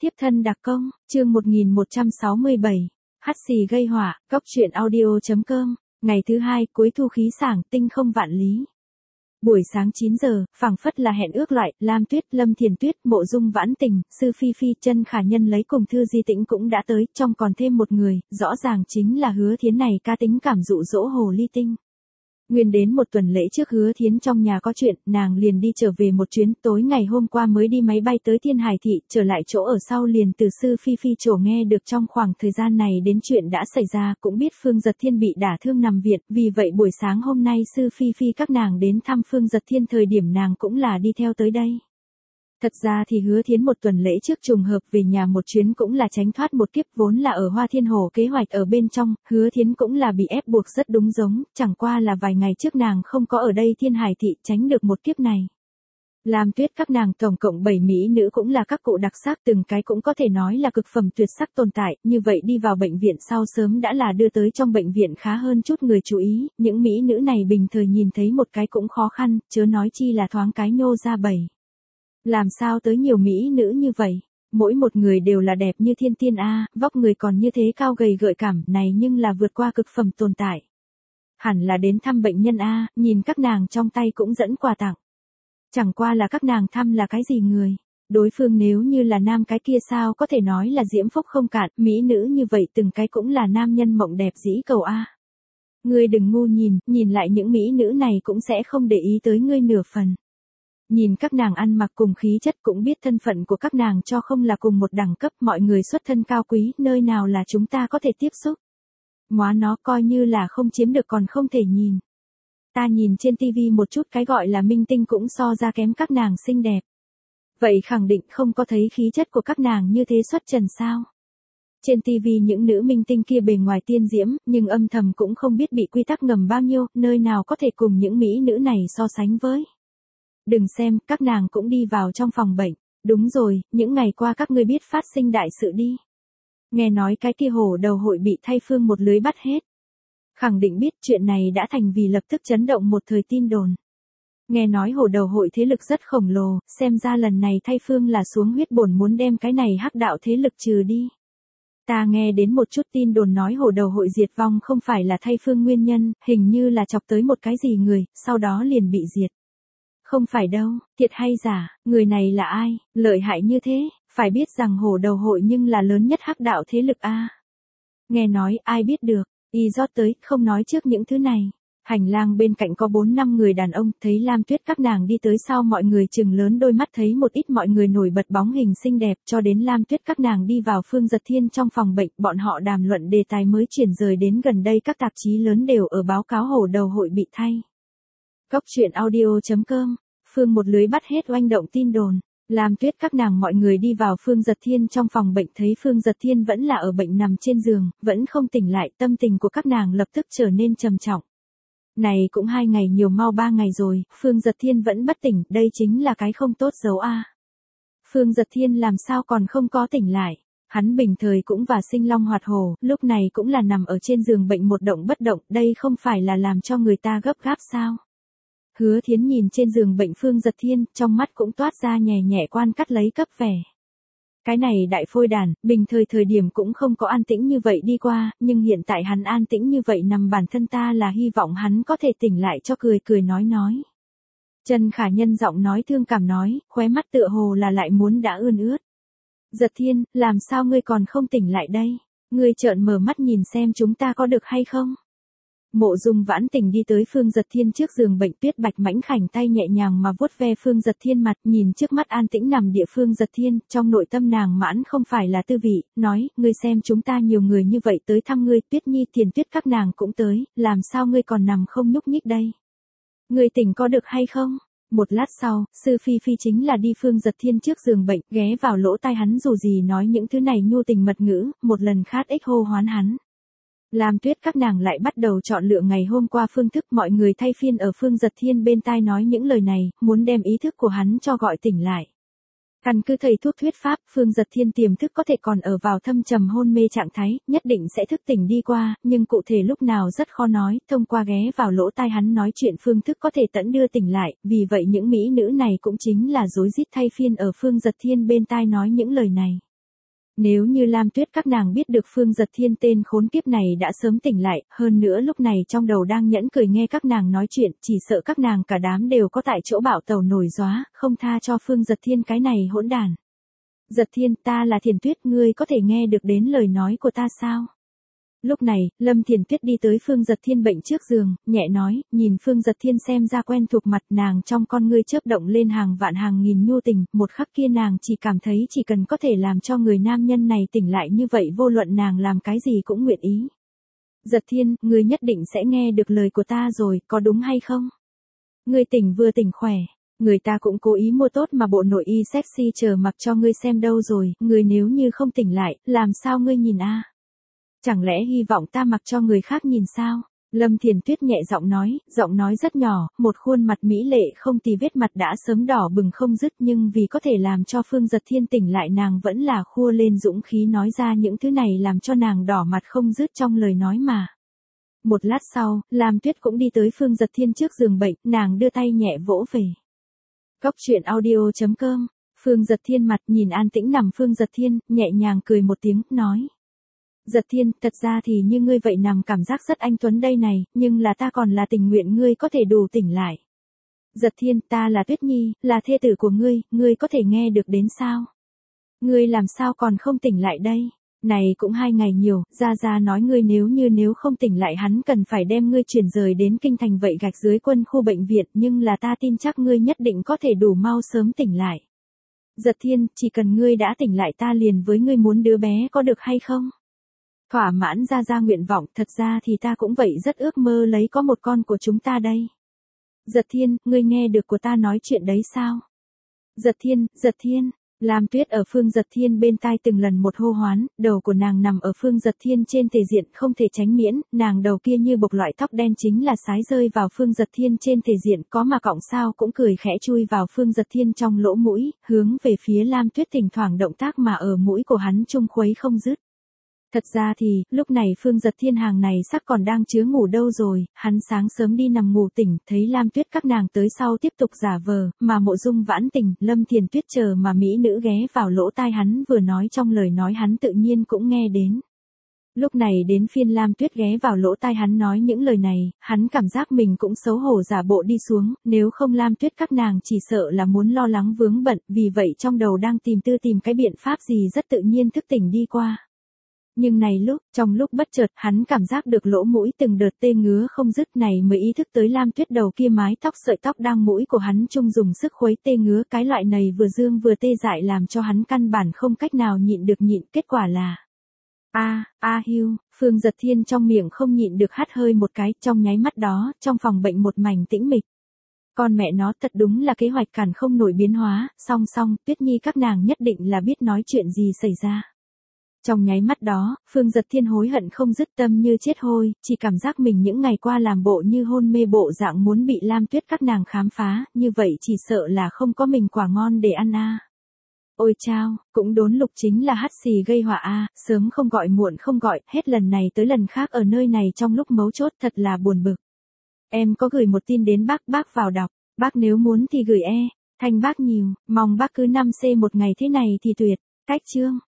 Tiếp thân đặc công, chương 1167. Hắt xì gây họa, góc truyện audio.com. Ngày thứ hai, cuối thu khí sảng, tinh không vạn lý. Buổi sáng 9 giờ, phảng phất là hẹn ước loại, Lam Tuyết, Lâm Thiền Tuyết, Mộ Dung Vãn Tình, Sư Phi Phi, Chân Khả Nhân lấy cùng Thư Di Tĩnh cũng đã tới, trong còn thêm một người, rõ ràng chính là Hứa Thiến này ca tính cảm dụ dỗ hồ ly tinh. Nguyên đến một tuần lễ trước Hứa Thiến trong nhà có chuyện, nàng liền đi trở về một chuyến, tối ngày hôm qua mới đi máy bay tới Thiên Hải Thị, trở lại chỗ ở sau liền từ Sư Phi Phi chỗ nghe được trong khoảng thời gian này đến chuyện đã xảy ra, cũng biết Phương Giật Thiên bị đả thương nằm viện, vì vậy buổi sáng hôm nay Sư Phi Phi các nàng đến thăm Phương Giật Thiên thời điểm nàng cũng là đi theo tới đây. Thật ra thì Hứa Thiến một tuần lễ trước trùng hợp về nhà một chuyến cũng là tránh thoát một kiếp vốn là ở Hoa Thiên Hồ kế hoạch ở bên trong, Hứa Thiến cũng là bị ép buộc rất đúng giống, chẳng qua là vài ngày trước nàng không có ở đây Thiên Hải Thị tránh được một kiếp này. Lam Tuyết các nàng tổng cộng 7 mỹ nữ cũng là các cụ đặc sắc từng cái cũng có thể nói là cực phẩm tuyệt sắc tồn tại, như vậy đi vào bệnh viện sau sớm đã là đưa tới trong bệnh viện khá hơn chút người chú ý, những mỹ nữ này bình thời nhìn thấy một cái cũng khó khăn, chớ nói chi là thoáng cái nhô ra 7. Làm sao tới nhiều mỹ nữ như vậy? Mỗi một người đều là đẹp như thiên tiên a, vóc người còn như thế cao gầy gợi cảm này nhưng là vượt qua cực phẩm tồn tại. Hẳn là đến thăm bệnh nhân a, nhìn các nàng trong tay cũng dẫn quà tặng. Chẳng qua là các nàng thăm là cái gì người? Đối phương nếu như là nam cái kia sao có thể nói là diễm phúc không cạn, mỹ nữ như vậy từng cái cũng là nam nhân mộng đẹp dĩ cầu a. Ngươi đừng ngu nhìn lại những mỹ nữ này cũng sẽ không để ý tới ngươi nửa phần. Nhìn các nàng ăn mặc cùng khí chất cũng biết thân phận của các nàng cho không là cùng một đẳng cấp, mọi người xuất thân cao quý, nơi nào là chúng ta có thể tiếp xúc. Móa nó coi như là không chiếm được còn không thể nhìn. Ta nhìn trên tivi một chút cái gọi là minh tinh cũng so ra kém các nàng xinh đẹp. Vậy khẳng định không có thấy khí chất của các nàng như thế xuất trần sao. Trên tivi những nữ minh tinh kia bề ngoài tiên diễm, nhưng âm thầm cũng không biết bị quy tắc ngầm bao nhiêu, nơi nào có thể cùng những mỹ nữ này so sánh với. Đừng xem, các nàng cũng đi vào trong phòng bệnh. Đúng rồi, những ngày qua các ngươi biết phát sinh đại sự đi. Nghe nói cái kia hổ đầu hội bị thay phương một lưới bắt hết. Khẳng định biết chuyện này đã thành vì lập tức chấn động một thời tin đồn. Nghe nói hổ đầu hội thế lực rất khổng lồ, xem ra lần này thay phương là xuống huyết bổn muốn đem cái này hắc đạo thế lực trừ đi. Ta nghe đến một chút tin đồn nói hổ đầu hội diệt vong không phải là thay phương nguyên nhân, hình như là chọc tới một cái gì người, sau đó liền bị diệt. Không phải đâu, thiệt hay giả, người này là ai, lợi hại như thế, phải biết rằng hổ đầu hội nhưng là lớn nhất hắc đạo thế lực a. Nghe nói ai biết được, y rót tới, không nói trước những thứ này. Hành lang bên cạnh có 4-5 người đàn ông, thấy Lam Tuyết các nàng đi tới sau mọi người chừng lớn đôi mắt thấy một ít mọi người nổi bật bóng hình xinh đẹp cho đến Lam Tuyết các nàng đi vào Phương Giật Thiên trong phòng bệnh, bọn họ đàm luận đề tài mới chuyển rời đến gần đây các tạp chí lớn đều ở báo cáo hổ đầu hội bị thay. Góc truyện audio.com, Phương một lưới bắt hết oanh động tin đồn. Lam Tuyết các nàng mọi người đi vào Phương Giật Thiên trong phòng bệnh thấy Phương Giật Thiên vẫn là ở bệnh nằm trên giường, vẫn không tỉnh lại, tâm tình của các nàng lập tức trở nên trầm trọng. Này cũng 2 ngày nhiều mau 3 ngày rồi, Phương Giật Thiên vẫn bất tỉnh, đây chính là cái không tốt dấu a. Phương Giật Thiên làm sao còn không có tỉnh lại, hắn bình thời cũng và sinh long hoạt hổ, lúc này cũng là nằm ở trên giường bệnh một động bất động, đây không phải là làm cho người ta gấp gáp sao. Hứa Thiến nhìn trên giường bệnh Phương Giật Thiên, trong mắt cũng toát ra nhẹ nhẹ quan cắt lấy cấp vẻ. Cái này đại phôi đàn, bình thời điểm cũng không có an tĩnh như vậy đi qua, nhưng hiện tại hắn an tĩnh như vậy nằm bản thân ta là hy vọng hắn có thể tỉnh lại cho cười nói. Chân Khả Nhân giọng nói thương cảm nói, khóe mắt tựa hồ là lại muốn đã ươn ướt. Giật Thiên, làm sao ngươi còn không tỉnh lại đây? Ngươi trợn mở mắt nhìn xem chúng ta có được hay không? Mộ Dung Vãn Tình đi tới Phương Giật Thiên trước giường bệnh, Tuyết Bạch mảnh khảnh tay nhẹ nhàng mà vuốt ve Phương Giật Thiên mặt, nhìn trước mắt an tĩnh nằm địa Phương Giật Thiên, trong nội tâm nàng mãn không phải là tư vị, nói, ngươi xem chúng ta nhiều người như vậy tới thăm ngươi, Tuyết Nhi Tiền Tuyết các nàng cũng tới, làm sao ngươi còn nằm không nhúc nhích đây? Ngươi tỉnh có được hay không? Một lát sau, Sư Phi Phi chính là đi Phương Giật Thiên trước giường bệnh, ghé vào lỗ tai hắn dù gì nói những thứ này nhu tình mật ngữ, một lần khát ích hô hoán hắn. Lam Tuyết các nàng lại bắt đầu chọn lựa ngày hôm qua phương thức, mọi người thay phiên ở Phương Giật Thiên bên tai nói những lời này, muốn đem ý thức của hắn cho gọi tỉnh lại. Căn cứ thầy thuốc thuyết pháp, Phương Giật Thiên tiềm thức có thể còn ở vào thâm trầm hôn mê trạng thái, nhất định sẽ thức tỉnh đi qua, nhưng cụ thể lúc nào rất khó nói, thông qua ghé vào lỗ tai hắn nói chuyện phương thức có thể tận đưa tỉnh lại, vì vậy những mỹ nữ này cũng chính là rối rít thay phiên ở Phương Giật Thiên bên tai nói những lời này. Nếu như Lam Tuyết các nàng biết được Phương Giật Thiên tên khốn kiếp này đã sớm tỉnh lại, hơn nữa lúc này trong đầu đang nhẫn cười nghe các nàng nói chuyện, chỉ sợ các nàng cả đám đều có tại chỗ bạo tàu nổi gióa, không tha cho Phương Giật Thiên cái này hỗn đàn. Giật Thiên, ta là Thiền Tuyết, ngươi có thể nghe được đến lời nói của ta sao? Lúc này, Lâm Thiền Tuyết đi tới Phương Giật Thiên bệnh trước giường, nhẹ nói, nhìn Phương Giật Thiên xem ra quen thuộc mặt nàng trong con ngươi chớp động lên hàng vạn hàng nghìn nhu tình, một khắc kia nàng chỉ cảm thấy chỉ cần có thể làm cho người nam nhân này tỉnh lại như vậy vô luận nàng làm cái gì cũng nguyện ý. Giật Thiên, ngươi nhất định sẽ nghe được lời của ta rồi, có đúng hay không? Ngươi tỉnh vừa tỉnh khỏe. Người ta cũng cố ý mua tốt mà bộ nội y sexy chờ mặc cho ngươi xem đâu rồi, ngươi nếu như không tỉnh lại, làm sao ngươi nhìn a? Chẳng lẽ hy vọng ta mặc cho người khác nhìn sao? Lâm Thiền Tuyết nhẹ giọng nói rất nhỏ, một khuôn mặt mỹ lệ không tì vết mặt đã sớm đỏ bừng không dứt nhưng vì có thể làm cho Phương Giật Thiên tỉnh lại nàng vẫn là khua lên dũng khí nói ra những thứ này làm cho nàng đỏ mặt không dứt trong lời nói mà. Một lát sau, Lam Tuyết cũng đi tới Phương Giật Thiên trước giường bệnh, nàng đưa tay nhẹ vỗ về. Góc truyện audio.com, Phương Giật Thiên mặt nhìn an tĩnh nằm Phương Giật Thiên, nhẹ nhàng cười một tiếng, nói. Giật Thiên, thật ra thì như ngươi vậy nằm cảm giác rất anh tuấn đây này, nhưng là ta còn là tình nguyện ngươi có thể đủ tỉnh lại. Giật Thiên, ta là Tuyết Nhi, là thê tử của ngươi có thể nghe được đến sao? Ngươi làm sao còn không tỉnh lại đây? Này cũng 2 ngày nhiều, Gia nói ngươi nếu không tỉnh lại hắn cần phải đem ngươi chuyển rời đến kinh thành vậy gạch dưới quân khu bệnh viện nhưng là ta tin chắc ngươi nhất định có thể đủ mau sớm tỉnh lại. Giật Thiên, chỉ cần ngươi đã tỉnh lại ta liền với ngươi muốn đứa bé có được hay không? Thỏa mãn Gia nguyện vọng, thật ra thì ta cũng vậy rất ước mơ lấy có một con của chúng ta đây. Giật Thiên, ngươi nghe được của ta nói chuyện đấy sao? Giật Thiên. Lam Tuyết ở Phương Giật Thiên bên tai từng lần một hô hoán, đầu của nàng nằm ở Phương Giật Thiên trên thể diện không thể tránh miễn, nàng đầu kia như bộc loại tóc đen chính là sái rơi vào Phương Giật Thiên trên thể diện có mà cọng sao cũng cười khẽ chui vào Phương Giật Thiên trong lỗ mũi, hướng về phía Lam Tuyết thỉnh thoảng động tác mà ở mũi của hắn chung khuấy không dứt. Thật ra thì, lúc này Phương Giật Thiên hàng này sắc còn đang chứa ngủ đâu rồi, hắn sáng sớm đi nằm ngủ tỉnh, thấy Lam Tuyết các nàng tới sau tiếp tục giả vờ, mà Mộ Dung vãn tình, Lâm Thiền Tuyết chờ mà mỹ nữ ghé vào lỗ tai hắn vừa nói trong lời nói hắn tự nhiên cũng nghe đến. Lúc này đến phiên Lam Tuyết ghé vào lỗ tai hắn nói những lời này, hắn cảm giác mình cũng xấu hổ giả bộ đi xuống, nếu không Lam Tuyết các nàng chỉ sợ là muốn lo lắng vướng bận, vì vậy trong đầu đang tìm cái biện pháp gì rất tự nhiên thức tỉnh đi qua. Nhưng này trong lúc bất chợt hắn cảm giác được lỗ mũi từng đợt tê ngứa không dứt này mới ý thức tới Lam Tuyết đầu kia mái tóc sợi tóc đang mũi của hắn chung dùng sức khuấy tê ngứa cái loại này vừa dương vừa tê dại làm cho hắn căn bản không cách nào nhịn được kết quả là hiu, Phương Giật Thiên trong miệng không nhịn được hắt hơi một cái trong nháy mắt đó, trong phòng bệnh một mảnh tĩnh mịch. Con mẹ nó thật đúng là kế hoạch cản không nổi biến hóa, song Tuyết Nhi các nàng nhất định là biết nói chuyện gì xảy ra. Trong nháy mắt đó, Phương Giật Thiên hối hận không dứt tâm như chết hôi, chỉ cảm giác mình những ngày qua làm bộ như hôn mê bộ dạng muốn bị Lam Tuyết các nàng khám phá, như vậy chỉ sợ là không có mình quả ngon để ăn a. Ôi chao, cũng đốn lục chính là hắt xì gây họa a, sớm không gọi muộn không gọi, hết lần này tới lần khác ở nơi này trong lúc mấu chốt thật là buồn bực. Em có gửi một tin đến bác vào đọc, bác nếu muốn thì gửi thanh bác nhiều, mong bác cứ 5C một ngày thế này thì tuyệt, cách chương.